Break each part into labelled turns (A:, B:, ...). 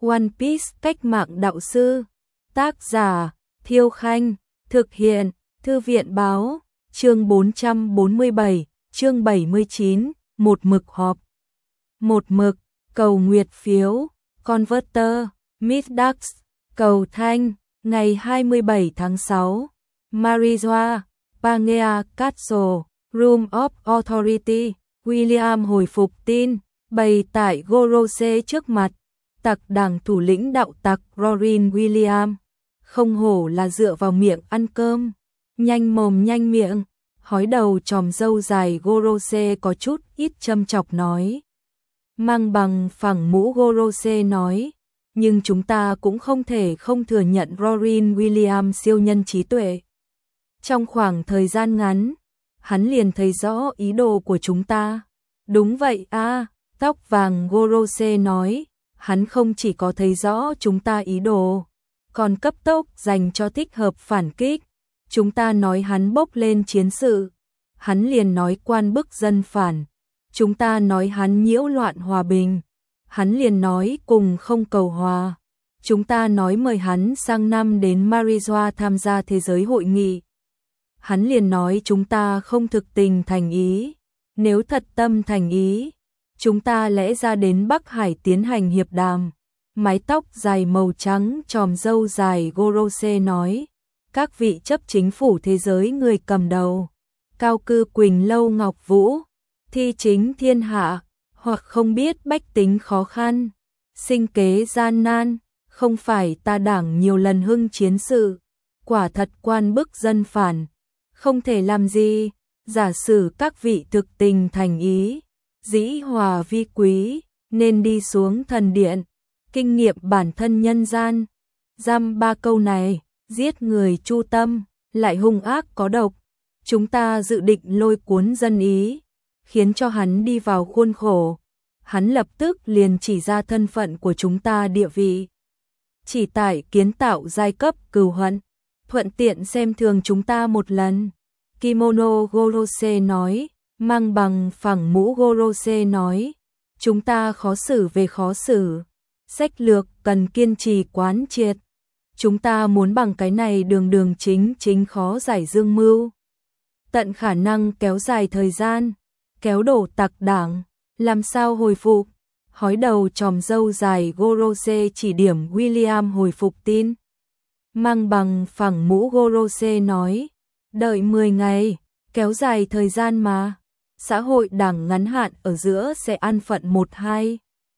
A: One Piece cách mạng đạo sư. Tác giả Thiêu Khanh. Thực hiện Thư viện Báo. Chương 447, chương 79, một mực họp. Một mực, cầu nguyệt phiếu, Converter, Middax, cầu thanh, ngày 27 tháng 6. Marijoa, Pangea Castle, Room of Authority. William hồi phục tin, bày tại Gorose trước mặt. Tặc đảng thủ lĩnh đạo tặc Rorin William. Không hổ là dựa vào miệng ăn cơm. Nhanh mồm nhanh miệng. Hói đầu tròm râu dài Gorose có chút ít châm chọc nói. Mang bằng phẳng mũ Gorose nói. Nhưng chúng ta cũng không thể không thừa nhận Rorin William siêu nhân trí tuệ. Trong khoảng thời gian ngắn, hắn liền thấy rõ ý đồ của chúng ta. Đúng vậy a, tóc vàng Gorose nói. Hắn không chỉ có thấy rõ chúng ta ý đồ, còn cấp tốc dành cho thích hợp phản kích. Chúng ta nói hắn bốc lên chiến sự, hắn liền nói quan bức dân phản. Chúng ta nói hắn nhiễu loạn hòa bình, hắn liền nói cùng không cầu hòa. Chúng ta nói mời hắn sang năm đến Marijoa tham gia thế giới hội nghị. Hắn liền nói chúng ta không thực tình thành ý. Nếu thật tâm thành ý, chúng ta lẽ ra đến Bắc Hải tiến hành hiệp đàm. Mái tóc dài màu trắng tròm râu dài Gorose nói. Các vị chấp chính phủ thế giới người cầm đầu. Cao cư Quỳnh Lâu Ngọc Vũ. Thi chính thiên hạ. Hoặc không biết bách tính khó khăn. Sinh kế gian nan. Không phải ta đảng nhiều lần hưng chiến sự. Quả thật quan bức dân phản. Không thể làm gì. Giả sử các vị thực tình thành ý. Dĩ hòa vi quý, nên đi xuống thần điện, kinh nghiệm bản thân nhân gian. Dăm ba câu này, giết người chu tâm, lại hung ác có độc. Chúng ta dự định lôi cuốn dân ý, khiến cho hắn đi vào khuôn khổ. Hắn lập tức liền chỉ ra thân phận của chúng ta địa vị. Chỉ tại kiến tạo giai cấp cừu hận, thuận tiện xem thường chúng ta một lần. Kimono Gorose nói. Mang bằng phẳng mũ Gorose nói. Chúng ta khó xử về khó xử. Sách lược cần kiên trì quán triệt. Chúng ta muốn bằng cái này đường chính khó giải dương mưu. Tận khả năng kéo dài thời gian. Kéo đổ tặc đảng. Làm sao hồi phục? Hói đầu tròm râu dài Gorose chỉ điểm William hồi phục tin. Mang bằng phẳng mũ Gorose nói. Đợi 10 ngày. Kéo dài thời gian mà. Xã hội đảng ngắn hạn ở giữa sẽ an phận 1-2.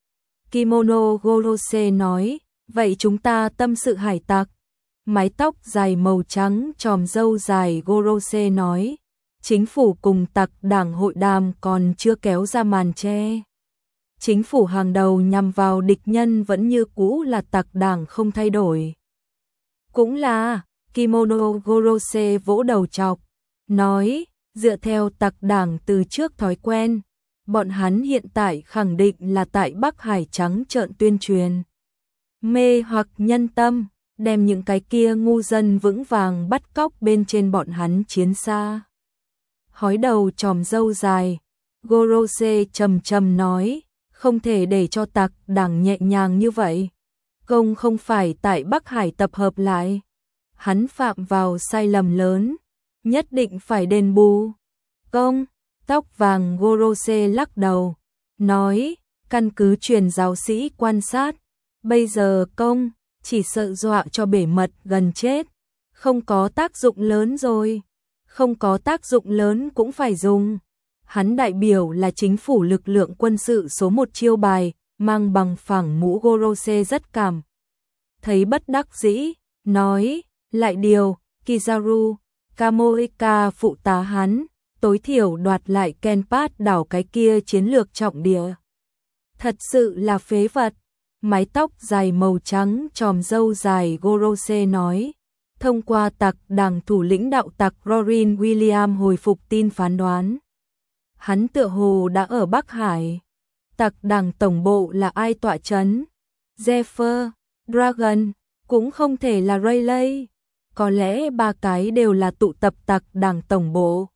A: Kimono Gorose nói. Vậy chúng ta tâm sự hải tặc. Mái tóc dài màu trắng tròm râu dài Gorose nói. Chính phủ cùng tặc đảng hội đàm còn chưa kéo ra màn che. Chính phủ hàng đầu nhằm vào địch nhân vẫn như cũ là tặc đảng không thay đổi. Cũng là, Kimono Gorose vỗ đầu chọc. Nói. Dựa theo tặc đảng từ trước thói quen, bọn hắn hiện tại khẳng định là tại Bắc Hải trắng trợn tuyên truyền. Mê hoặc nhân tâm, đem những cái kia ngu dân vững vàng bắt cóc bên trên bọn hắn chiến xa. Hói đầu tròm râu dài, Gorose trầm nói, không thể để cho tặc đảng nhẹ nhàng như vậy. Công không phải tại Bắc Hải tập hợp lại. Hắn phạm vào sai lầm lớn. Nhất định phải đền bù. Công, tóc vàng Gorose lắc đầu, nói, căn cứ truyền giáo sĩ quan sát, bây giờ công, chỉ sợ dọa cho bể mật gần chết, không có tác dụng lớn rồi, không có tác dụng lớn cũng phải dùng. Hắn đại biểu là chính phủ lực lượng quân sự số 1 chiêu bài, mang bằng phẳng mũ Gorose rất cảm. Thấy bất đắc dĩ, nói, lại điều, Kizaru. Kamoika phụ tá hắn, tối thiểu đoạt lại Kenpat đảo cái kia chiến lược trọng địa. Thật sự là phế vật. Mái tóc dài màu trắng tròm râu dài Gorose nói. Thông qua tặc đảng thủ lĩnh đạo tặc Rorin William hồi phục tin phán đoán. Hắn tựa hồ đã ở Bắc Hải. Tặc đảng tổng bộ là ai tọa chấn? Zephyr, Dragon, cũng không thể là Rayleigh. Có lẽ ba cái đều là tụ tập tặc đảng tổng bộ.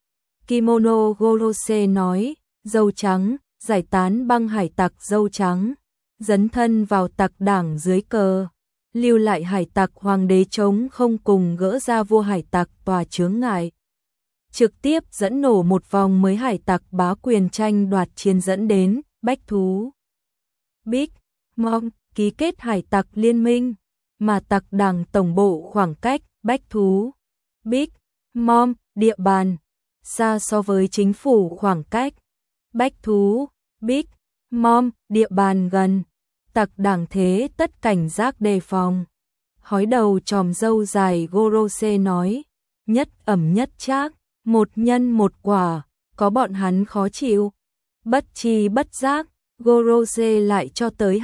A: Kimono Gorose nói, dâu trắng, giải tán băng hải tặc dâu trắng. dấn thân vào tặc đảng dưới cờ, lưu lại hải tặc hoàng đế chống không cùng gỡ ra vua hải tặc tòa chướng ngại. Trực tiếp dẫn nổ một vòng mới hải tặc bá quyền tranh đoạt chiến dẫn đến bách thú. Big Mom ký kết hải tặc liên minh, mà tặc đảng tổng bộ khoảng cách bách thú. Big Mom địa bàn xa so với chính phủ khoảng cách bách thú. Big Mom địa bàn gần, tặc đảng thế tất cảnh giác đề phòng. Hói đầu tròm râu dài Gorose nói, nhất ẩm nhất trác, một nhân một quả, có bọn hắn khó chịu. Bất chi bất giác, Gorose lại cho tới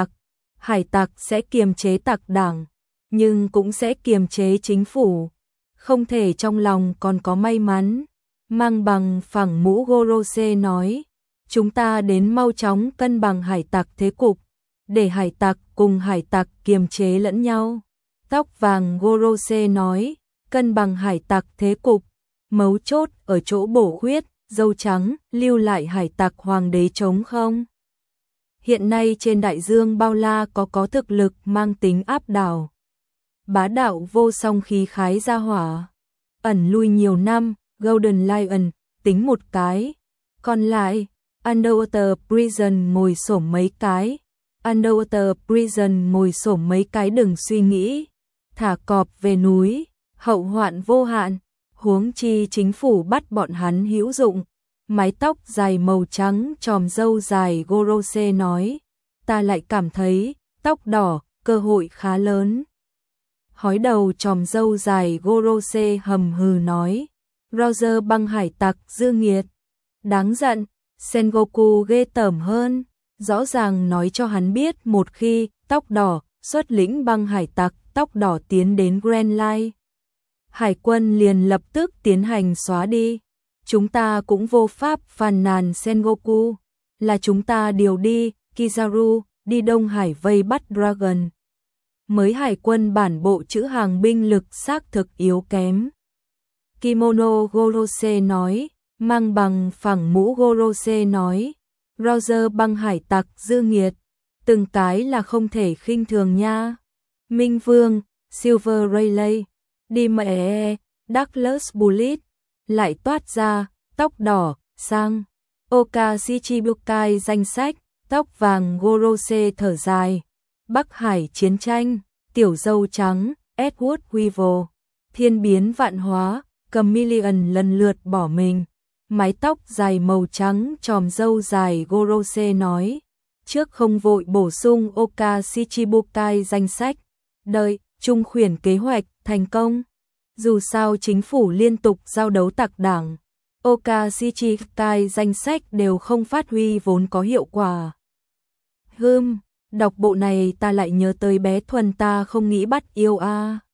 A: hải tặc sẽ kiềm chế tặc đảng, nhưng cũng sẽ kiềm chế chính phủ. Không thể trong lòng còn có may mắn. Mang bằng phẳng mũ Gorose nói, chúng ta đến mau chóng cân bằng hải tặc thế cục, để hải tặc cùng hải tặc kiềm chế lẫn nhau. Tóc vàng Gorose nói, cân bằng hải tặc thế cục, mấu chốt ở chỗ bổ khuyết, dâu trắng, lưu lại hải tặc hoàng đế trống không. Hiện nay trên đại dương bao la có thực lực mang tính áp đảo. Bá đạo vô song khí khái ra hỏa. Ẩn lui nhiều năm, Golden Lion, tính một cái. Còn lại, Underwater Prison ngồi xổm mấy cái. Underwater Prison ngồi xổm mấy cái đừng suy nghĩ. Thả cọp về núi, hậu hoạn vô hạn. Huống chi chính phủ bắt bọn hắn hữu dụng. Mái tóc dài màu trắng tròm râu dài Gorose nói, ta lại cảm thấy tóc đỏ cơ hội khá lớn. Hói đầu tròm râu dài Gorose hầm hừ nói, Roger băng hải tặc dư nghiệt, đáng giận. Sengoku ghê tởm hơn, rõ ràng nói cho hắn biết một khi tóc đỏ xuất lĩnh băng hải tặc tóc đỏ tiến đến Grand Line, hải quân liền lập tức tiến hành xóa đi. Chúng ta cũng vô pháp phàn nàn Sengoku, là chúng ta điều đi Kizaru đi Đông Hải vây bắt Dragon. Mới hải quân bản bộ chữ hàng binh lực xác thực yếu kém. Kimono Gorose nói, mang bằng phẳng mũ Gorose nói, Roger băng hải tặc dư nghiệt, từng cái là không thể khinh thường nha. Minh Vương, Silver Rayleigh, đi mẹ, Douglas Bullitt, lại toát ra, tóc đỏ, sang, Oka Shichibukai danh sách, tóc vàng Gorose thở dài, Bắc Hải chiến tranh, tiểu dâu trắng, Edward Weevil, thiên biến vạn hóa, Chameleon lần lượt bỏ mình, mái tóc dài màu trắng tròm râu dài Gorose nói, trước không vội bổ sung Oka Shichibukai danh sách, đợi, trung khuyển kế hoạch, thành công. Dù sao chính phủ liên tục giao đấu tặc đảng, Oka Shichibukai danh sách đều không phát huy vốn có hiệu quả. Đọc bộ này ta lại nhớ tới bé Thuần ta không nghĩ bắt yêu a.